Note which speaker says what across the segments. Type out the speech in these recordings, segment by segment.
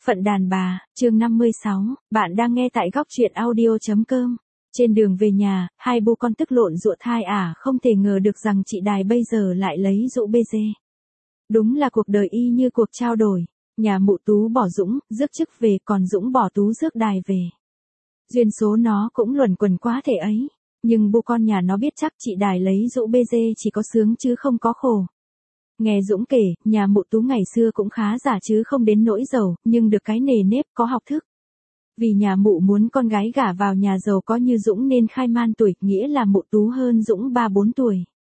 Speaker 1: Phận đàn bà, chương 56, bạn đang nghe tại góc truyện audio.com. Trên đường về nhà, hai bố con tức lộn ruột thai không thể ngờ được rằng chị Đài bây giờ lại lấy dụ bê dê. Đúng là cuộc đời y như cuộc trao đổi, nhà mụ Tú bỏ Dũng, rước chức về, còn Dũng bỏ Tú rước Đài về. Duyên số nó cũng luẩn quẩn quá thể ấy, nhưng bố con nhà nó biết chắc chị Đài lấy dụ bê dê chỉ có sướng chứ không có khổ. Nghe Dũng kể, nhà mụ Tú ngày xưa cũng khá giả chứ không đến nỗi giàu, nhưng được cái nề nếp có học thức. Vì nhà mụ muốn con gái gả vào nhà giàu có như Dũng nên khai man tuổi, nghĩa là mụ Tú hơn Dũng 3-4 tuổi.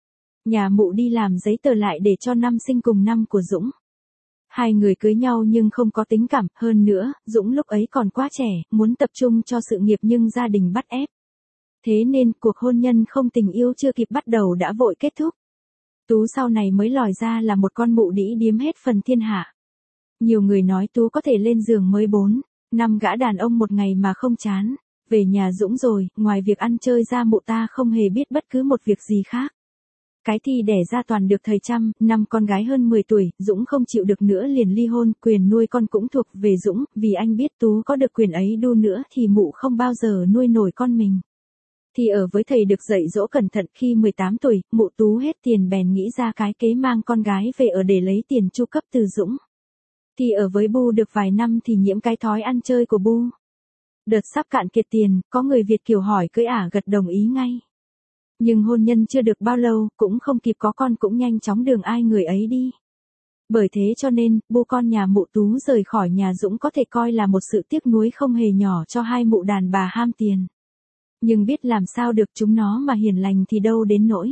Speaker 1: Nhà mụ đi làm giấy tờ lại để cho năm sinh cùng năm của Dũng. Hai người cưới nhau nhưng không có tình cảm, hơn nữa, Dũng lúc ấy còn quá trẻ, muốn tập trung cho sự nghiệp nhưng gia đình bắt ép. Thế nên, cuộc hôn nhân không tình yêu chưa kịp bắt đầu đã vội kết thúc. Tú sau này mới lòi ra là một con mụ đĩ điếm hết phần thiên hạ. Nhiều người nói Tú có thể lên giường mới 4-5 gã đàn ông một ngày mà không chán. Về nhà Dũng rồi, ngoài việc ăn chơi ra mụ ta không hề biết bất cứ một việc gì khác. Cái thì đẻ ra toàn được thời trăm, năm con gái hơn 10 tuổi, Dũng không chịu được nữa liền ly hôn, quyền nuôi con cũng thuộc về Dũng, vì anh biết Tú có được quyền ấy đu nữa thì mụ không bao giờ nuôi nổi con mình. Thì ở với thầy được dạy dỗ cẩn thận, khi 18 tuổi, mụ Tú hết tiền bèn nghĩ ra cái kế mang con gái về ở để lấy tiền chu cấp từ Dũng. Thì ở với Bu được vài năm thì nhiễm cái thói ăn chơi của Bu. Đợt sắp cạn kiệt tiền, có người Việt kiều hỏi cưới gật đồng ý ngay. Nhưng hôn nhân chưa được bao lâu, cũng không kịp có con cũng nhanh chóng đường ai người ấy đi. Bởi thế cho nên, Bu con nhà mụ Tú rời khỏi nhà Dũng có thể coi là một sự tiếc nuối không hề nhỏ cho hai mụ đàn bà ham tiền. Nhưng biết làm sao được, chúng nó mà hiền lành thì đâu đến nỗi.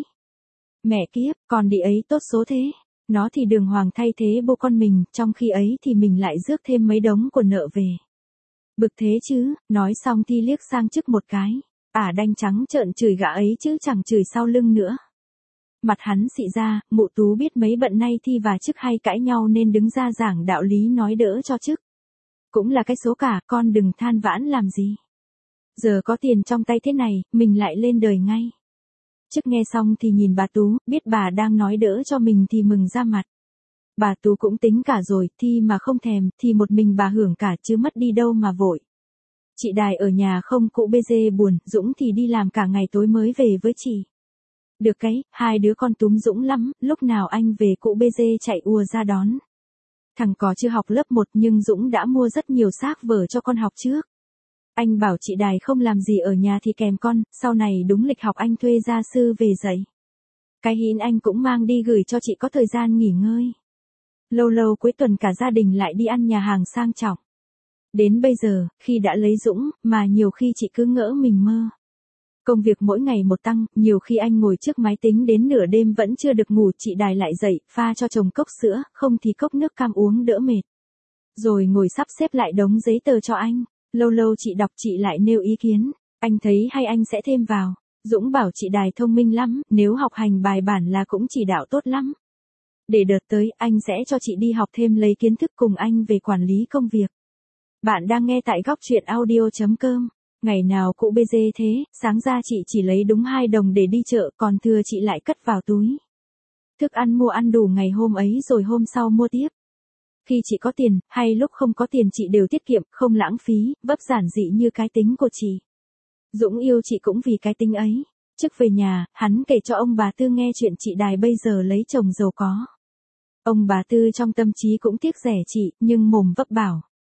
Speaker 1: Mẹ kiếp, con đĩ ấy tốt số thế. Nó thì đường hoàng thay thế bố con mình, trong khi ấy thì mình lại rước thêm mấy đống của nợ về. Bực thế chứ, nói xong Thi liếc sang Chức một cái. Đanh trắng trợn chửi gã ấy chứ chẳng chửi sau lưng nữa. Mặt hắn xị ra, mụ Tú biết mấy bận nay Thi và Chức hay cãi nhau nên đứng ra giảng đạo lý nói đỡ cho Chức. Cũng là cái số cả, con đừng than vãn làm gì. Giờ có tiền trong tay thế này, mình lại lên đời ngay. Chức nghe xong thì nhìn bà Tú, biết bà đang nói đỡ cho mình thì mừng ra mặt. Bà Tú cũng tính cả rồi, Thi mà không thèm, thì một mình bà hưởng cả chứ mất đi đâu mà vội. Chị Đài ở nhà không cụ bê dê buồn, Dũng thì đi làm cả ngày tối mới về với chị. Được cái, hai đứa con túm Dũng lắm, lúc nào anh về cụ bê dê chạy ùa ra đón. Thằng có chưa học lớp 1 nhưng Dũng đã mua rất nhiều xác vở cho con học trước. Anh bảo chị Đài không làm gì ở nhà thì kèm con, sau này đúng lịch học anh thuê gia sư về dạy. Cái hín anh cũng mang đi gửi cho chị có thời gian nghỉ ngơi. Lâu lâu cuối tuần cả gia đình lại đi ăn nhà hàng sang trọng. Đến bây giờ, khi đã lấy Dũng, mà nhiều khi chị cứ ngỡ mình mơ. Công việc mỗi ngày một tăng, nhiều khi anh ngồi trước máy tính đến nửa đêm vẫn chưa được ngủ, chị Đài lại dậy, pha cho chồng cốc sữa, không thì cốc nước cam uống đỡ mệt. Rồi ngồi sắp xếp lại đống giấy tờ cho anh. Lâu lâu chị đọc chị lại nêu ý kiến, anh thấy hay anh sẽ thêm vào. Dũng bảo chị Đài thông minh lắm, nếu học hành bài bản là cũng chỉ đạo tốt lắm. Để đợt tới, anh sẽ cho chị đi học thêm lấy kiến thức cùng anh về quản lý công việc. Bạn đang nghe tại góc truyện audio.com. Ngày nào cụ bê dê thế, sáng ra chị chỉ lấy đúng 2 đồng để đi chợ, còn thừa chị lại cất vào túi. Thức ăn mua ăn đủ ngày hôm ấy rồi hôm sau mua tiếp. Khi chị có tiền, hay lúc không có tiền chị đều tiết kiệm, không lãng phí, vấp giản dị như cái tính của chị. Dũng yêu chị cũng vì cái tính ấy. Trước về nhà, hắn kể cho ông bà Tư nghe chuyện chị Đài bây giờ lấy chồng giàu có. Ông bà Tư trong tâm trí cũng tiếc rẻ chị, nhưng mồm vấp bảo.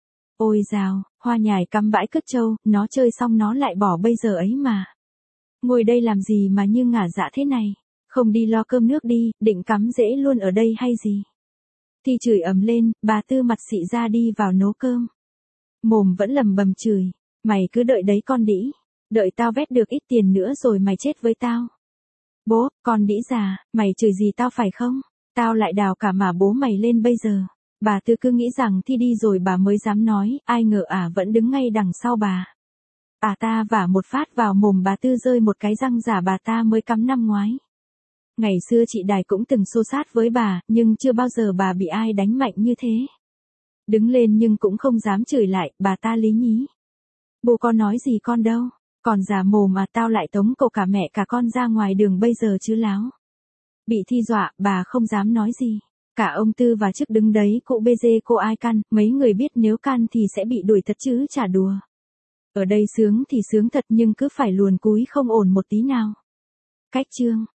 Speaker 1: Ôi dào, hoa nhài cắm bãi cứt trâu, nó chơi xong nó lại bỏ bây giờ ấy mà. Ngồi đây làm gì mà như ngả dạ thế này, không đi lo cơm nước đi, định cắm rễ luôn ở đây hay gì. Thì chửi ầm lên, bà Tư mặt xị ra đi vào nấu cơm. Mồm vẫn lầm bầm chửi, mày cứ đợi đấy con đĩ, đợi tao vét được ít tiền nữa rồi mày chết với tao. Bố, con đĩ già, mày chửi gì tao phải không? Tao lại đào cả mà bố mày lên bây giờ. Bà Tư cứ nghĩ rằng Thi đi rồi bà mới dám nói, ai ngờ vẫn đứng ngay đằng sau bà. Ta vả một phát vào mồm bà Tư rơi một cái răng giả bà ta mới cắm năm ngoái. Ngày xưa chị Đài cũng từng xô sát với bà, nhưng chưa bao giờ bà bị ai đánh mạnh như thế. Đứng lên nhưng cũng không dám chửi lại, bà ta lý nhí. Bố con nói gì con đâu, còn già mồm mà tao lại tống cậu cả mẹ cả con ra ngoài đường bây giờ chứ láo. Bị Thi dọa, bà không dám nói gì. Cả ông Tư và chức đứng đấy, cụ BG cô ai căn, mấy người biết nếu can thì sẽ bị đuổi thật chứ chả đùa. Ở đây sướng thì sướng thật nhưng cứ phải luồn cúi không ổn một tí nào. Cách chương